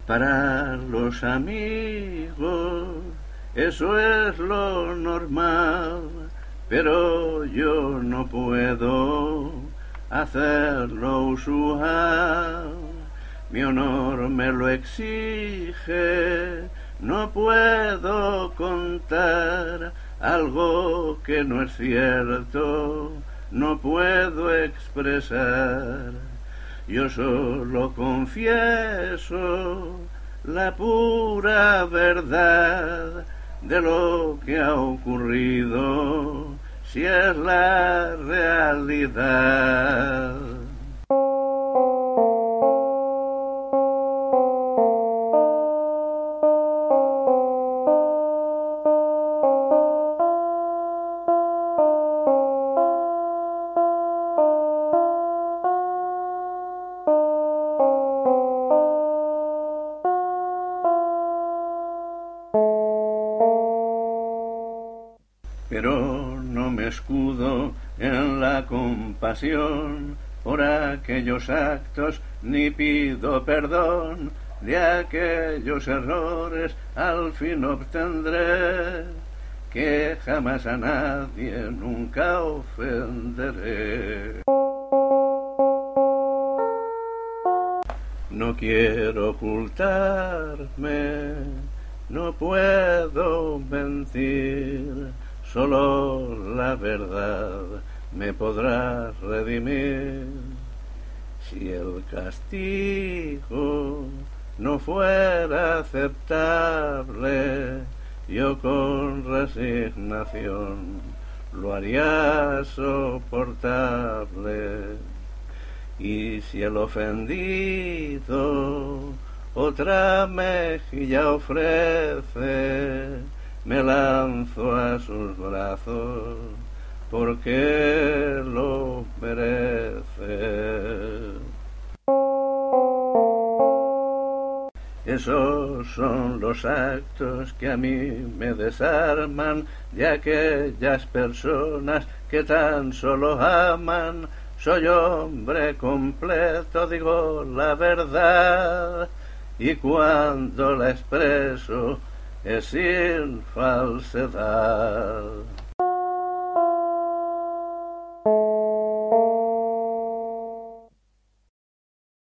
Para los amigos eso es lo normal, pero yo no puedo hacer lo usual. Mi honor me lo exige, no puedo contar algo que no es cierto, no puedo expresar. Yo solo confieso la pura verdad de lo que ha ocurrido, si es la realidad. Pero no me escudo en la compasión por aquellos actos, ni pido perdón de aquellos errores, al fin obtendré que jamás a nadie nunca ofenderé. No quiero ocultarme, no puedo mentir, solo la verdad me podrá redimir. Si el castigo no fuera aceptable, yo con resignación lo haría soportable. Y si el ofendido otra mejilla ofrece, me lanzo a sus brazos porque lo merece. Esos son los actos que a mí me desarman de aquellas personas que tan solo aman. Soy hombre completo, digo la verdad, y cuando la expreso es sin falsedad.